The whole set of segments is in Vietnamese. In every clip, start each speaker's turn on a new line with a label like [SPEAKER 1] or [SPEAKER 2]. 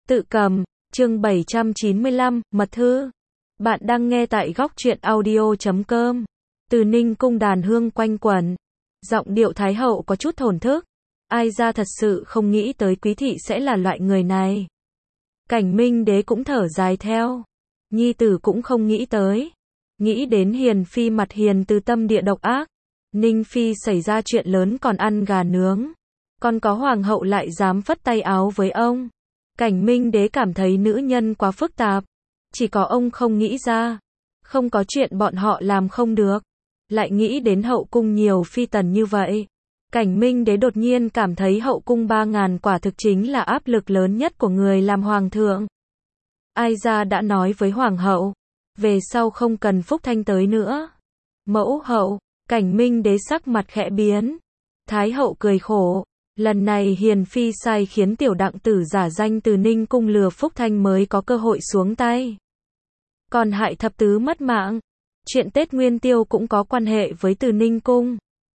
[SPEAKER 1] Tự cầm, chương 795, mật thư. Bạn đang nghe tại góc truyện audio.com. Từ Ninh cung đàn hương quanh quẩn. Giọng điệu Thái hậu có chút thổn thức. Ai ra thật sự không nghĩ tới quý thị sẽ là loại người này. Cảnh Minh đế cũng thở dài theo. Nhi tử cũng không nghĩ tới. Nghĩ đến Hiền phi mặt hiền từ tâm địa độc ác. Ninh phi xảy ra chuyện lớn còn ăn gà nướng. Còn có hoàng hậu lại dám phất tay áo với ông. Cảnh Minh đế cảm thấy nữ nhân quá phức tạp. Chỉ có ông không nghĩ ra. Không có chuyện bọn họ làm không được. Lại nghĩ đến hậu cung nhiều phi tần như vậy. Cảnh Minh đế đột nhiên cảm thấy hậu cung 3.000 quả thực chính là áp lực lớn nhất của người làm hoàng thượng. Ai ra đã nói với hoàng hậu. Về sau không cần Phúc Thanh tới nữa. Mẫu hậu, Cảnh Minh đế sắc mặt khẽ biến. Thái hậu cười khổ. Lần này Hiền phi sai khiến tiểu đặng tử giả danh từ Ninh cung lừa Phúc Thanh mới có cơ hội xuống tay. Còn hại thập tứ mất mạng. Chuyện Tết Nguyên Tiêu cũng có quan hệ với từ Ninh cung.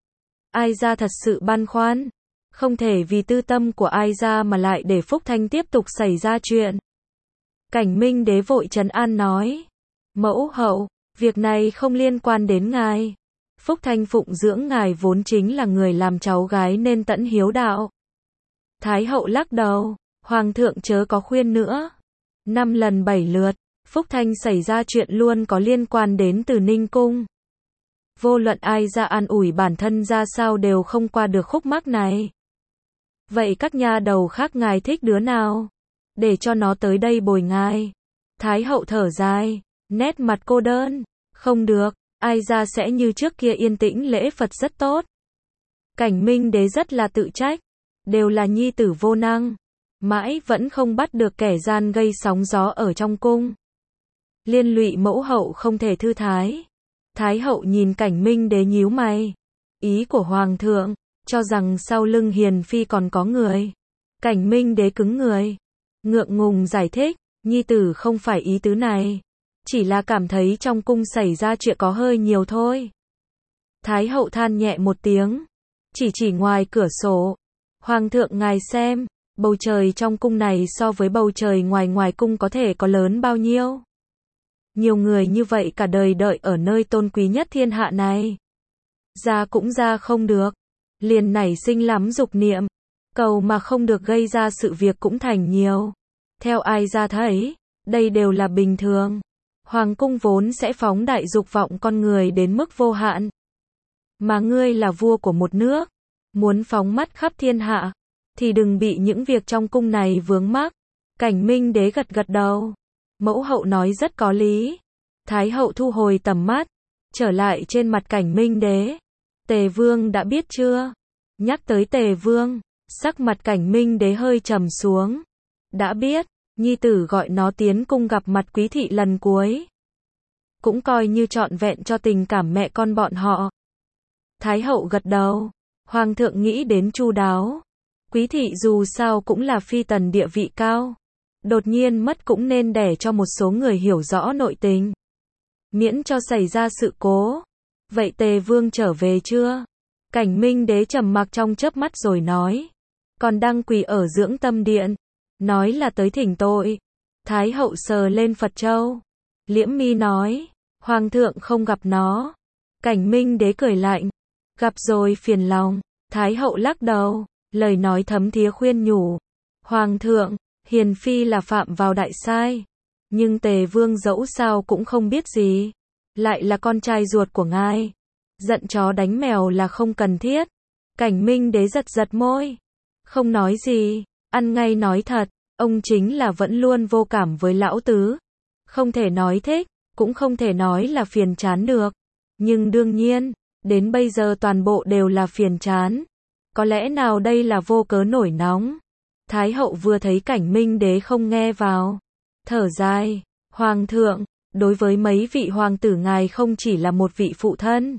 [SPEAKER 1] Ai ra thật sự băn khoăn. Không thể vì tư tâm của ai ra mà lại để Phúc Thanh tiếp tục xảy ra chuyện. Cảnh Minh đế vội trấn an nói. Mẫu hậu, việc này không liên quan đến ngài. Phúc Thanh phụng dưỡng ngài vốn chính là người làm cháu gái nên tẫn hiếu đạo. Thái hậu lắc đầu, hoàng thượng chớ có khuyên nữa. 5 lần 7 lượt, Phúc Thanh xảy ra chuyện luôn có liên quan đến từ Ninh cung. Vô luận ai ra an ủi bản thân ra sao đều không qua được khúc mắc này. Vậy các nha đầu khác ngài thích đứa nào? Để cho nó tới đây bồi ngài. Thái hậu thở dài, nét mặt cô đơn. Không được. Ai ra sẽ như trước kia yên tĩnh lễ Phật rất tốt. Cảnh Minh đế rất là tự trách. Đều là nhi tử vô năng. Mãi vẫn không bắt được kẻ gian gây sóng gió ở trong cung. Liên lụy mẫu hậu không thể thư thái. Thái hậu nhìn Cảnh Minh đế nhíu mày. Ý của hoàng thượng, cho rằng sau lưng Hiền phi còn có người. Cảnh Minh đế cứng người. Ngượng ngùng giải thích, nhi tử không phải ý tứ này. Chỉ là cảm thấy trong cung xảy ra chuyện có hơi nhiều thôi. Thái hậu than nhẹ một tiếng. Chỉ ngoài cửa sổ. Hoàng thượng ngài xem, bầu trời trong cung này so với bầu trời ngoài cung có thể có lớn bao nhiêu. Nhiều người như vậy cả đời đợi ở nơi tôn quý nhất thiên hạ này. Ra cũng ra không được. Liền nảy sinh lắm dục niệm. Cầu mà không được gây ra sự việc cũng thành nhiều. Theo ai ra thấy, đây đều là bình thường. Hoàng cung vốn sẽ phóng đại dục vọng con người đến mức vô hạn. Mà ngươi là vua của một nước, muốn phóng mắt khắp thiên hạ, thì đừng bị những việc trong cung này vướng mắc. Cảnh Minh đế gật gật đầu. Mẫu hậu nói rất có lý. Thái hậu thu hồi tầm mắt, trở lại trên mặt Cảnh Minh đế. Tề vương đã biết chưa? Nhắc tới Tề vương, sắc mặt Cảnh Minh đế hơi trầm xuống. Đã biết. Nhi tử gọi nó tiến cung gặp mặt quý thị lần cuối. Cũng coi như trọn vẹn cho tình cảm mẹ con bọn họ. Thái hậu gật đầu. Hoàng thượng nghĩ đến chu đáo. Quý thị dù sao cũng là phi tần địa vị cao. Đột nhiên mất cũng nên để cho một số người hiểu rõ nội tình. Miễn cho xảy ra sự cố. Vậy Tề vương trở về chưa? Cảnh Minh đế trầm mặc trong chớp mắt rồi nói. Còn đang quỳ ở dưỡng tâm điện. Nói là tới thỉnh tội. Thái hậu sờ lên Phật châu. Liễm mi nói. Hoàng thượng không gặp nó. Cảnh Minh đế cười lạnh. Gặp rồi phiền lòng. Thái hậu lắc đầu. Lời nói thấm thía khuyên nhủ. Hoàng thượng, Hiền phi là phạm vào đại sai. Nhưng Tề vương dẫu sao cũng không biết gì. Lại là con trai ruột của ngài. Giận chó đánh mèo là không cần thiết. Cảnh Minh đế giật giật môi. Không nói gì. Ăn ngay nói thật, ông chính là vẫn luôn vô cảm với lão tứ. Không thể nói thích, cũng không thể nói là phiền chán được. Nhưng đương nhiên, đến bây giờ toàn bộ đều là phiền chán. Có lẽ nào đây là vô cớ nổi nóng. Thái hậu vừa thấy Cảnh Minh đế không nghe vào. Thở dài, Hoàng thượng, đối với mấy vị hoàng tử ngài không chỉ là một vị phụ thân,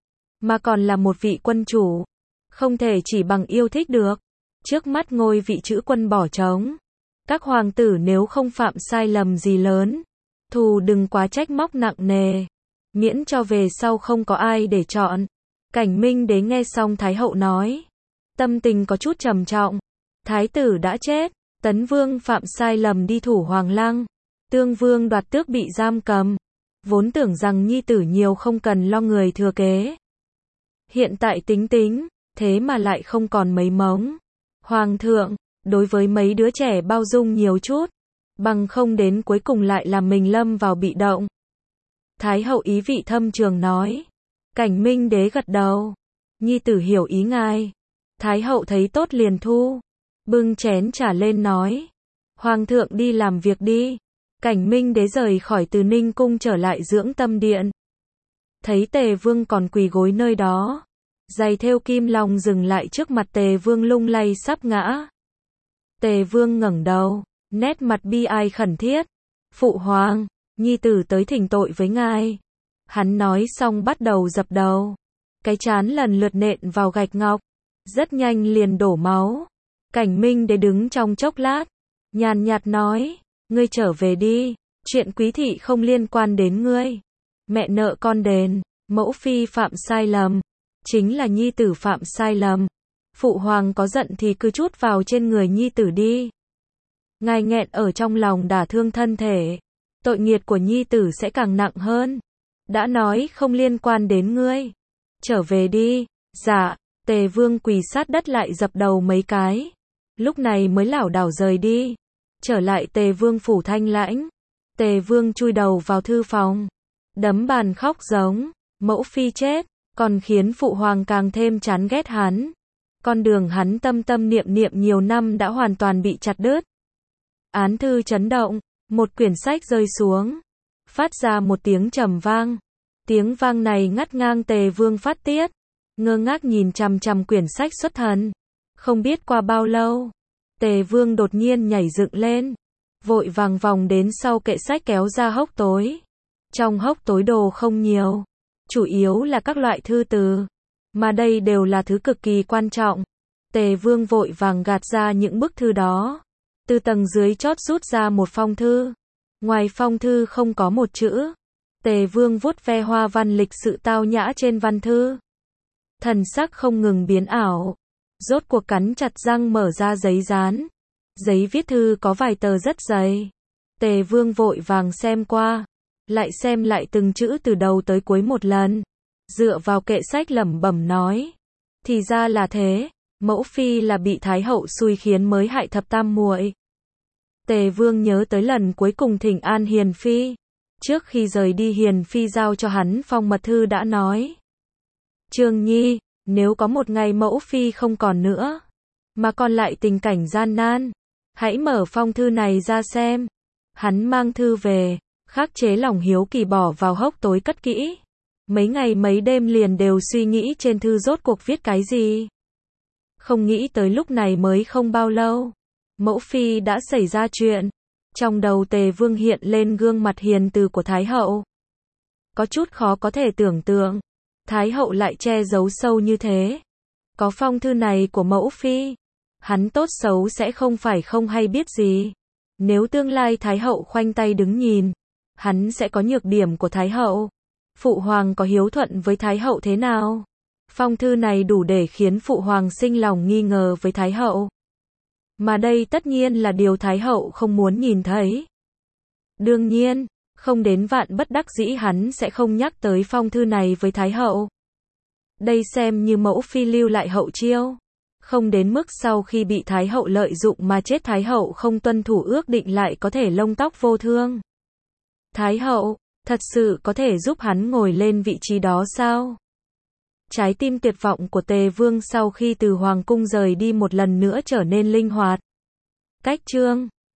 [SPEAKER 1] mà còn là một vị quân chủ. Không thể chỉ bằng yêu thích được. Trước mắt ngôi vị chữ quân bỏ trống. Các hoàng tử nếu không phạm sai lầm gì lớn, thù đừng quá trách móc nặng nề. Miễn cho về sau không có ai để chọn. Cảnh Minh đế nghe xong Thái hậu nói. Tâm tình có chút trầm trọng. Thái tử đã chết, Tấn Vương phạm sai lầm đi thủ Hoàng Lăng. Tương Vương đoạt tước bị giam cầm. Vốn tưởng rằng nhi tử nhiều không cần lo người thừa kế. Hiện tại tính tính, thế mà lại không còn mấy mống. Hoàng thượng, đối với mấy đứa trẻ bao dung nhiều chút, bằng không đến cuối cùng lại làm mình lâm vào bị động. Thái hậu ý vị thâm trường nói. Cảnh Minh đế gật đầu. Nhi tử hiểu ý ngài. Thái hậu thấy tốt liền thu. Bưng chén trà lên nói. Hoàng thượng đi làm việc đi. Cảnh Minh đế rời khỏi Từ Ninh cung trở lại dưỡng tâm điện. Thấy Tề Vương còn quỳ gối nơi đó. Giày thêu kim long dừng lại trước mặt Tề Vương lung lay sắp ngã. Tề Vương ngẩng đầu, nét mặt bi ai khẩn thiết. Phụ hoàng, nhi tử tới thỉnh tội với ngài. Hắn nói xong bắt đầu dập đầu. Cái trán lần lượt nện vào gạch ngọc. Rất nhanh liền đổ máu. Cảnh Minh đế đứng trong chốc lát. Nhàn nhạt nói, ngươi trở về đi. Chuyện quý thị không liên quan đến ngươi. Mẹ nợ con đền. Mẫu phi phạm sai lầm. Chính là nhi tử phạm sai lầm. Phụ hoàng có giận thì cứ trút vào trên người nhi tử đi. Ngài nghẹn ở trong lòng đả thương thân thể. Tội nghiệt của nhi tử sẽ càng nặng hơn. Đã nói không liên quan đến ngươi. Trở về đi. Dạ. Tề Vương quỳ sát đất lại dập đầu mấy cái. Lúc này mới lảo đảo rời đi. Trở lại Tề Vương phủ Thanh Lãnh. Tề Vương chui đầu vào thư phòng. Đấm bàn khóc giống. Mẫu phi chết. Còn khiến phụ hoàng càng thêm chán ghét hắn. Con đường hắn tâm tâm niệm niệm nhiều năm đã hoàn toàn bị chặt đứt. Án thư chấn động. Một quyển sách rơi xuống. Phát ra một tiếng trầm vang. Tiếng vang này ngắt ngang Tề Vương phát tiết. Ngơ ngác nhìn chằm chằm quyển sách xuất thần. Không biết qua bao lâu. Tề Vương đột nhiên nhảy dựng lên. Vội vàng vòng đến sau kệ sách kéo ra hốc tối. Trong hốc tối đồ không nhiều. Chủ yếu là các loại thư từ. Mà đây đều là thứ cực kỳ quan trọng. Tề Vương vội vàng gạt ra những bức thư đó. Từ tầng dưới chót rút ra một phong thư. Ngoài phong thư không có một chữ. Tề Vương vuốt ve hoa văn lịch sự tao nhã trên văn thư. Thần sắc không ngừng biến ảo. Rốt cuộc cắn chặt răng mở ra giấy dán. Giấy viết thư có vài tờ rất dày. Tề Vương vội vàng xem qua. Lại xem lại từng chữ từ đầu tới cuối một lần. Dựa vào kệ sách lẩm bẩm nói. Thì ra là thế. Mẫu phi là bị Thái hậu xui khiến mới hại thập tam muội. Tề Vương nhớ tới lần cuối cùng thỉnh an Hiền phi. Trước khi rời đi Hiền phi giao cho hắn phong mật thư đã nói. Trương Nhi, nếu có một ngày mẫu phi không còn nữa, mà còn lại tình cảnh gian nan, hãy mở phong thư này ra xem. Hắn mang thư về, khắc chế lòng hiếu kỳ bỏ vào hốc tối cất kỹ. Mấy ngày mấy đêm liền đều suy nghĩ trên thư rốt cuộc viết cái gì. Không nghĩ tới lúc này mới không bao lâu. Mẫu phi đã xảy ra chuyện. Trong đầu Tề Vương hiện lên gương mặt hiền từ của Thái hậu. Có chút khó có thể tưởng tượng. Thái hậu lại che giấu sâu như thế. Có phong thư này của mẫu phi. Hắn tốt xấu sẽ không phải không hay biết gì. Nếu tương lai Thái hậu khoanh tay đứng nhìn, hắn sẽ có nhược điểm của Thái hậu. Phụ hoàng có hiếu thuận với Thái hậu thế nào? Phong thư này đủ để khiến Phụ hoàng sinh lòng nghi ngờ với Thái hậu. Mà đây tất nhiên là điều Thái hậu không muốn nhìn thấy. Đương nhiên, không đến vạn bất đắc dĩ hắn sẽ không nhắc tới phong thư này với Thái hậu. Đây xem như mẫu phi lưu lại hậu chiêu. Không đến mức sau khi bị Thái hậu lợi dụng mà chết Thái hậu không tuân thủ ước định lại có thể lông tóc vô thương. Thái hậu, thật sự có thể giúp hắn ngồi lên vị trí đó sao? Trái tim tuyệt vọng của Tề Vương sau khi từ Hoàng cung rời đi một lần nữa trở nên linh hoạt. Cách chương